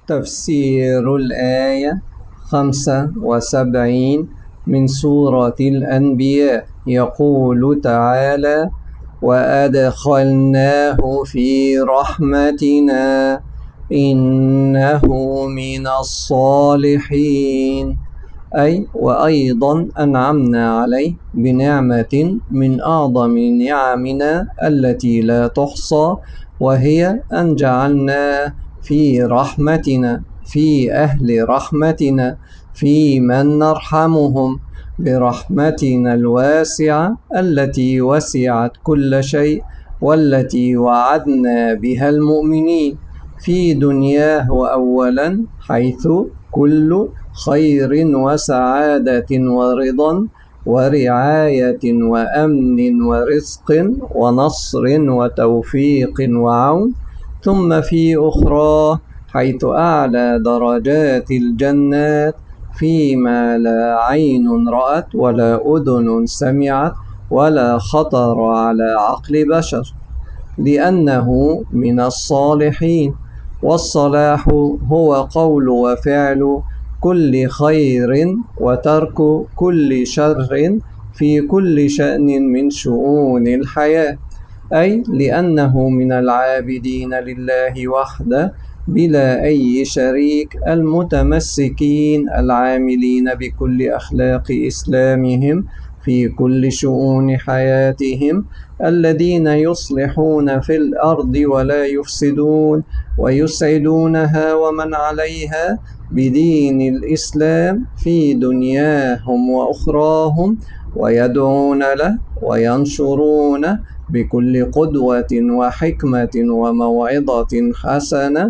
تفسير الآية 75 من سورة الأنبياء. يقول تعالى: وأدخلناه في رحمتنا إنه من الصالحين، أي وأيضا أنعمنا عليه بنعمة من أعظم نعمنا التي لا تحصى، وهي أن جعلنا في رحمتنا، في أهل رحمتنا، في من نرحمهم برحمتنا الواسعة التي وسعت كل شيء، والتي وعدنا بها المؤمنين في دنياه أولا، حيث كل خير وسعادة ورضا ورعاية وأمن ورزق ونصر وتوفيق وعون، ثم في أخرى حيث أعلى درجات الجنات فيما لا عين رأت ولا أذن سمعت ولا خطر على عقل بشر، لأنه من الصالحين. والصلاح هو قول وفعل كل خير وترك كل شر في كل شأن من شؤون الحياة، أي لأنه من العابدين لله وحده بلا أي شريك، المتمسكين العاملين بكل أخلاق إسلامهم في كل شؤون حياتهم، الذين يصلحون في الأرض ولا يفسدون، ويسعدونها ومن عليها بدين الإسلام في دنياهم وأخراهم، ويدعون له وينشرونه بكل قدوة وحكمة وموعظة حسنة،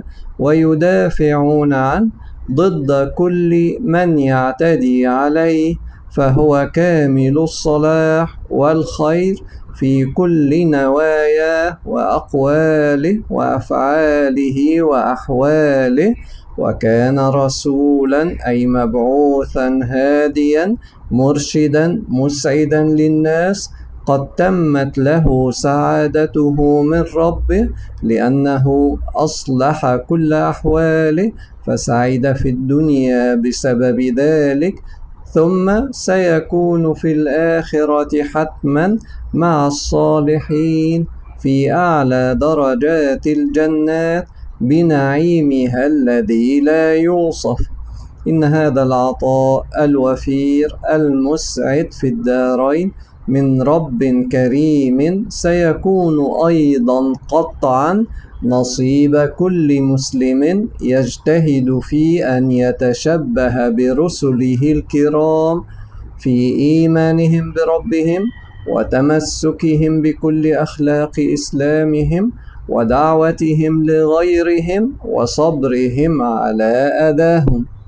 ويدافعون عنه ضد كل من يعتدي عليه، فهو كامل الصلاح والخير في كل نواياه وأقواله وأفعاله وأحواله، وكان رسولا أي مبعوثا هاديا مرشدا مسعدا للناس، قد تمت له سعادته من ربه لأنه أصلح كل أحواله فسعد في الدنيا بسبب ذلك، ثم سيكون في الآخرة حتما مع الصالحين في أعلى درجات الجنات بنعيمها الذي لا يوصف. إن هذا العطاء الوفير المسعد في الدارين من رب كريم سيكون أيضا قطعا نصيب كل مسلم يجتهد في أن يتشبه برسله الكرام في إيمانهم بربهم وتمسكهم بكل أخلاق إسلامهم ودعوتهم لغيرهم وصبرهم على أذاهم.